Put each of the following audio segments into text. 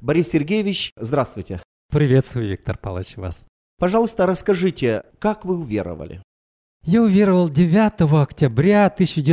Борис Сергеевич, здравствуйте. Приветствую, Виктор Павлович, вас. Пожалуйста, расскажите, как вы уверовали? Я уверовал 9 октября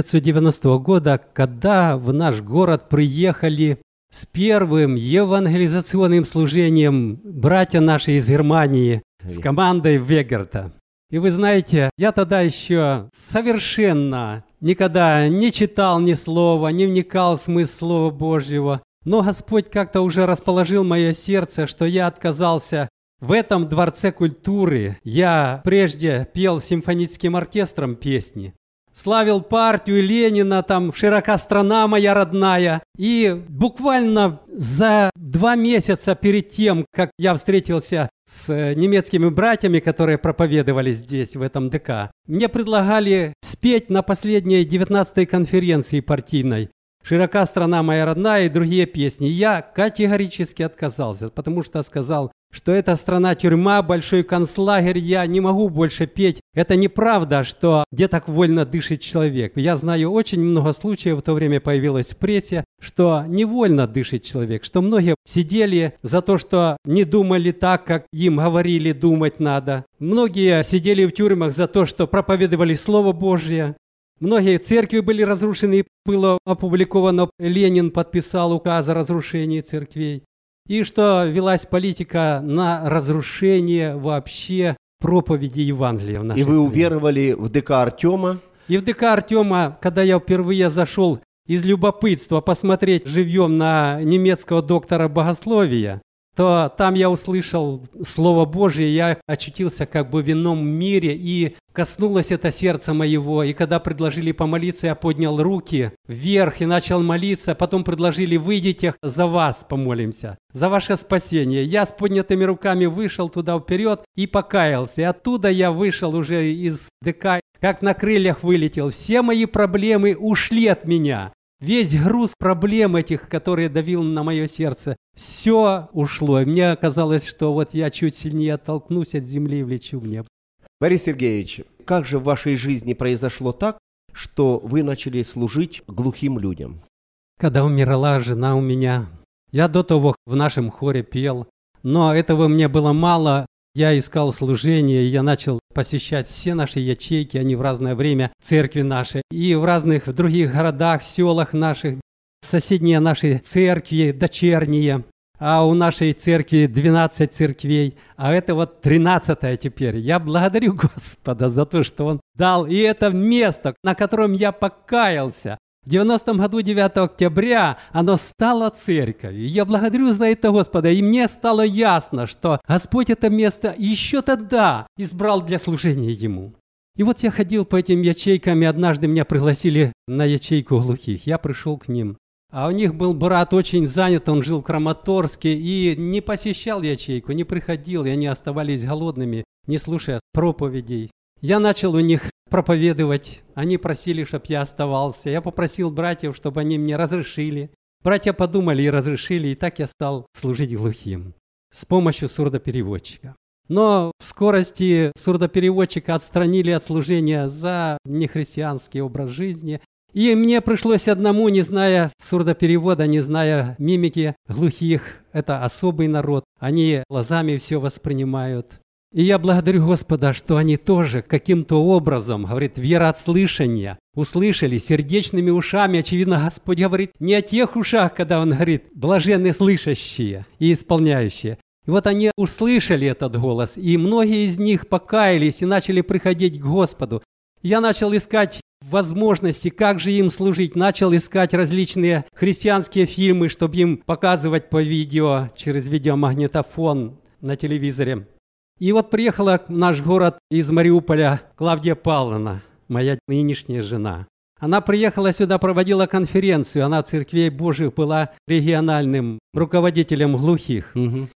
1990 года, когда в наш город приехали с первым евангелизационным служением братья наши из Германии с командой Вегерта. И вы знаете, я тогда еще совершенно никогда не читал ни слова, не вникал в смысл Слова Божьего. Но Господь как-то уже расположил мое сердце, что я отказался. В этом Дворце культуры я прежде пел симфоническим оркестром песни. Славил партию Ленина, там «Широка страна моя родная». И буквально за 2 месяца перед тем, как я встретился с немецкими братьями, которые проповедовали здесь, в этом ДК, мне предлагали спеть на последней 19-й конференции партийной «Широка страна моя родная» и другие песни. Я категорически отказался, потому что сказал, что это страна-тюрьма, большой концлагерь, я не могу больше петь. Это неправда, что где так вольно дышит человек. Я знаю очень много случаев, в то время появилось в прессе, что невольно дышит человек, что многие сидели за то, что не думали так, как им говорили, думать надо. Многие сидели в тюрьмах за то, что проповедовали Слово Божье. Многие церкви были разрушены, было опубликовано, Ленин подписал указ о разрушении церквей. И что велась политика на разрушение вообще проповеди Евангелия в нашей стране. И вы уверовали в ДК Артема? И в ДК Артема, когда я впервые зашел из любопытства посмотреть живьем на немецкого доктора богословия, то там я услышал Слово Божие, я очутился как бы в ином мире, и коснулось это сердца моего. И когда предложили помолиться, я поднял руки вверх и начал молиться. Потом предложили: выйдите, за вас помолимся, за ваше спасение. Я с поднятыми руками вышел туда вперед и покаялся. И оттуда я вышел уже из ДК, как на крыльях вылетел. Все мои проблемы ушли от меня. Весь груз проблем этих, которые давил на мое сердце, все ушло. И мне казалось, что вот я чуть сильнее оттолкнусь от земли и влечу в небо. Борис Сергеевич, как же в вашей жизни произошло так, что вы начали служить глухим людям? Когда умерла жена у меня, я до того в нашем хоре пел, но этого мне было мало. Я искал служение, я начал посещать все наши ячейки, они в разное время, церкви наши, и в разных других городах, селах наших, соседние наши церкви, дочерние. А у нашей церкви 12 церквей, а это вот 13-я теперь. Я благодарю Господа за то, что Он дал, и это место, на котором я покаялся. В 90-м году, 9 октября, оно стало церковью. Я благодарю за это Господа. И мне стало ясно, что Господь это место еще тогда избрал для служения Ему. И вот я ходил по этим ячейкам, и однажды меня пригласили на ячейку глухих. Я пришел к ним. А у них был брат очень занят, он жил в Краматорске и не посещал ячейку, не приходил, и они оставались голодными, не слушая проповедей. Я начал у них проповедовать, они просили, чтобы я оставался. Я попросил братьев, чтобы они мне разрешили. Братья подумали и разрешили, и так я стал служить глухим с помощью сурдопереводчика. Но в скорости сурдопереводчика отстранили от служения за нехристианский образ жизни. И мне пришлось одному, не зная сурдоперевода, не зная мимики глухих, это особый народ, они глазами все воспринимают. И я благодарю Господа, что они тоже каким-то образом, говорит, вера от слышания, услышали сердечными ушами. Очевидно, Господь говорит не о тех ушах, когда Он говорит, блаженны слышащие и исполняющие. И вот они услышали этот голос, и многие из них покаялись и начали приходить к Господу. Я начал искать возможности, как же им служить, начал искать различные христианские фильмы, чтобы им показывать по видео, через видеомагнитофон на телевизоре. И вот приехала в наш город из Мариуполя Клавдия Павловна, моя нынешняя жена. Она приехала сюда, проводила конференцию, она в Церквей Божьих была региональным руководителем глухих.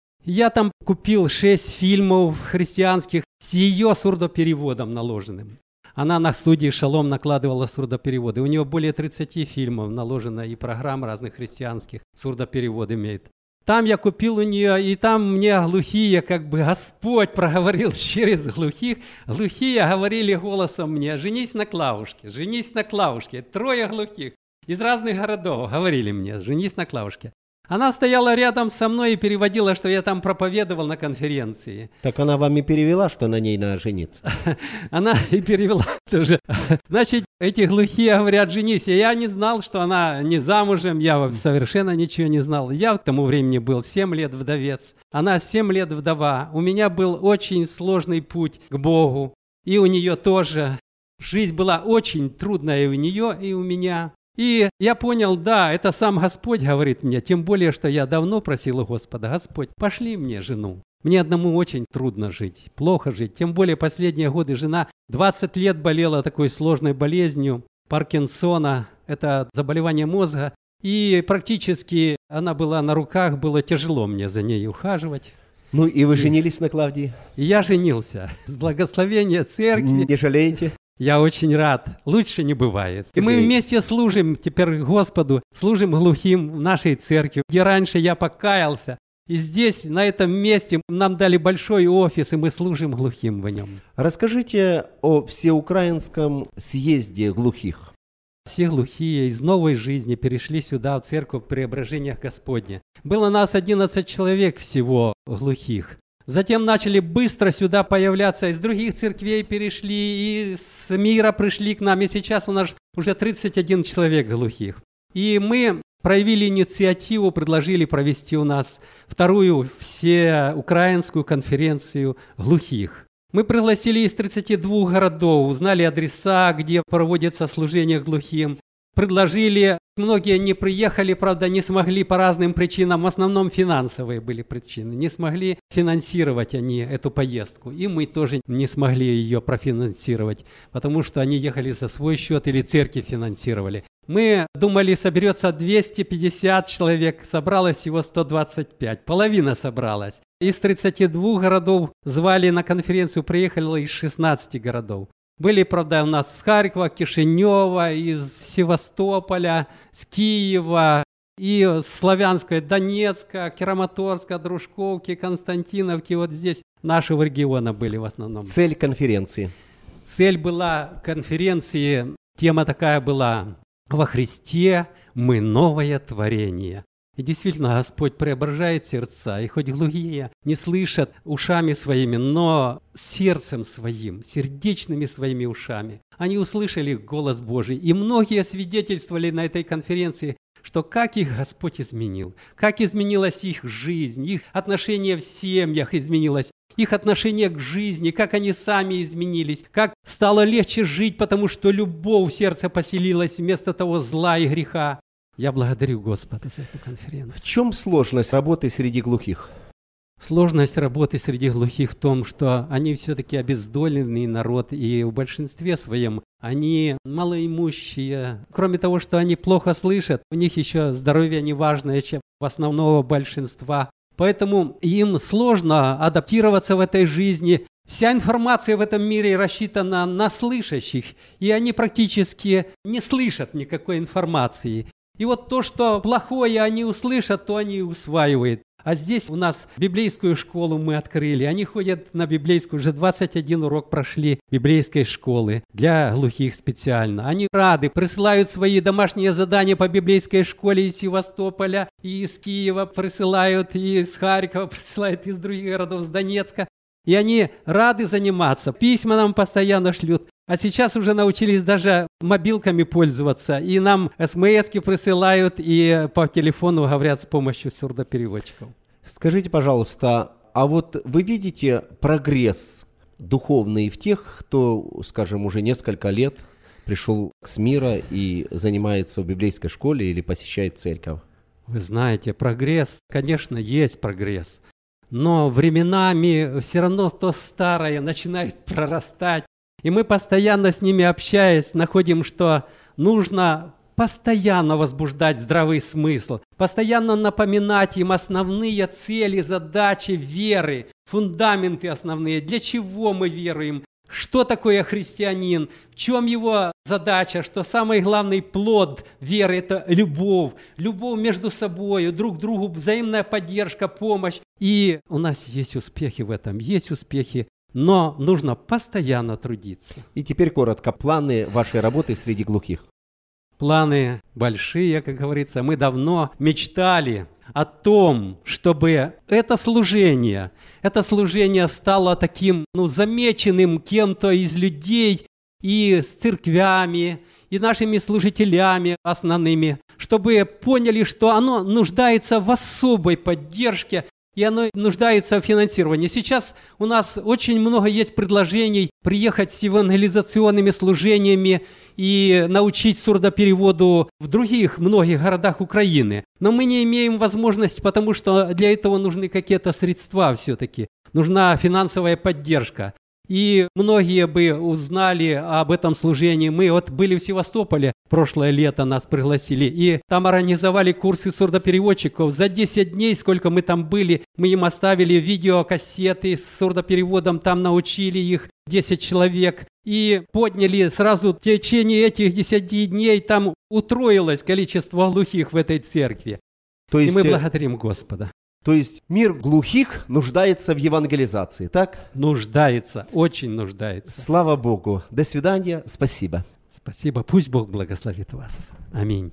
Я там купил 6 фильмов христианских с ее сурдопереводом наложенным. Она на студии «Шалом» накладывала сурдопереводы. У нее более 30 фильмов наложено, и программ разных христианских сурдоперевод имеет. Там я купил у нее, и там мне глухие, как бы Господь проговорил через глухих. Глухие говорили голосом мне: женись на Клавушке, женись на Клавушке. 3 глухих из разных городов говорили мне: женись на Клавушке. Она стояла рядом со мной и переводила, что я там проповедовал на конференции. Так она вам и перевела, что на ней надо жениться? Она и перевела тоже. Значит, эти глухие говорят, женись. И я не знал, что она не замужем, я совершенно ничего не знал. Я к тому времени был 7 лет вдовец, она 7 лет вдова. У меня был очень сложный путь к Богу, и у нее тоже. Жизнь была очень трудная и у нее, и у меня. И я понял, да, это сам Господь говорит мне, тем более, что я давно просил у Господа: Господь, пошли мне жену. Мне одному очень трудно жить, плохо жить. Тем более последние годы жена 20 лет болела такой сложной болезнью Паркинсона. Это заболевание мозга. И практически она была на руках, было тяжело мне за ней ухаживать. Ну и вы женились на Клавдии? И я женился с благословения церкви. Не жалеете? Я очень рад. Лучше не бывает. И мы вместе служим теперь Господу, служим глухим в нашей церкви, где раньше я покаялся. И здесь, на этом месте, нам дали большой офис, и мы служим глухим в нем. Расскажите о всеукраинском съезде глухих. Все глухие из новой жизни перешли сюда, в церковь Преображения Господня. Было нас 11 человек всего глухих. Затем начали быстро сюда появляться, из других церквей перешли, и с мира пришли к нам. И сейчас у нас уже 31 человек глухих. И мы проявили инициативу, предложили провести у нас вторую всеукраинскую конференцию глухих. Мы пригласили из 32 городов, узнали адреса, где проводится служение глухим. Предложили, многие не приехали, правда, не смогли по разным причинам, в основном финансовые были причины. Не смогли финансировать они эту поездку, и мы тоже не смогли ее профинансировать, потому что они ехали за свой счет или церкви финансировали. Мы думали, соберется 250 человек, собралось всего 125, половина собралась. Из 32 городов звали на конференцию, приехало из 16 городов. Были, правда, у нас с Харькова, Кишинева, из Севастополя, с Киева, и с Славянска, Донецка, Краматорска, Дружковки, Константиновки. Вот здесь нашего региона были в основном. Цель конференции? Цель была конференции, тема такая была: «Во Христе мы новое творение». И действительно, Господь преображает сердца, и хоть глухие не слышат ушами своими, но сердцем своим, сердечными своими ушами, они услышали голос Божий. И многие свидетельствовали на этой конференции, что как их Господь изменил, как изменилась их жизнь, их отношение в семьях изменилось, их отношение к жизни, как они сами изменились, как стало легче жить, потому что любовь в сердце поселилась вместо того зла и греха. Я благодарю Господа за эту конференцию. В чем сложность работы среди глухих? Сложность работы среди глухих в том, что они все-таки обездоленный народ, и в большинстве своем они малоимущие. Кроме того, что они плохо слышат, у них еще здоровье не важное, чем у основного большинства. Поэтому им сложно адаптироваться в этой жизни. Вся информация в этом мире рассчитана на слышащих, и они практически не слышат никакой информации. И вот то, что плохое они услышат, то они усваивают. А здесь у нас библейскую школу мы открыли. Они ходят на библейскую, уже 21 урок прошли библейской школы для глухих специально. Они рады, присылают свои домашние задания по библейской школе из Севастополя, и из Киева присылают, и из Харькова присылают, из других городов, с Донецка. И они рады заниматься. Письма нам постоянно шлют. А сейчас уже научились даже мобилками пользоваться. И нам смс-ки присылают, и по телефону говорят с помощью сурдопереводчиков. Скажите, пожалуйста, а вот вы видите прогресс духовный в тех, кто, скажем, уже несколько лет пришел с мира и занимается в библейской школе или посещает церковь? Вы знаете, прогресс, конечно, есть прогресс. Но временами все равно то старое начинает прорастать. И мы постоянно с ними общаясь, находим, что нужно постоянно возбуждать здравый смысл, постоянно напоминать им основные цели, задачи веры, фундаменты основные, для чего мы веруем, что такое христианин, в чем его задача, что самый главный плод веры – это любовь, любовь между собой, друг другу, взаимная поддержка, помощь. И у нас есть успехи в этом, есть успехи. Но нужно постоянно трудиться. И теперь коротко, планы вашей работы среди глухих. Планы большие, как говорится. Мы давно мечтали о том, чтобы это служение стало таким, замеченным кем-то из людей и с церквями, и нашими служителями основными, чтобы поняли, что оно нуждается в особой поддержке, и оно нуждается в финансировании. Сейчас у нас очень много есть предложений приехать с евангелизационными служениями и научить сурдопереводу в других многих городах Украины. Но мы не имеем возможности, потому что для этого нужны какие-то средства все-таки. Нужна финансовая поддержка. И многие бы узнали об этом служении. Мы были в Севастополе, прошлое лето нас пригласили, и там организовали курсы сурдопереводчиков. За 10 дней, сколько мы там были, мы им оставили видеокассеты с сурдопереводом, там научили их 10 человек. И подняли сразу в течение этих 10 дней, там утроилось количество глухих в этой церкви. И мы благодарим Господа. То есть мир глухих нуждается в евангелизации, так? Нуждается, очень нуждается. Слава Богу. До свидания. Спасибо. Спасибо. Пусть Бог благословит вас. Аминь.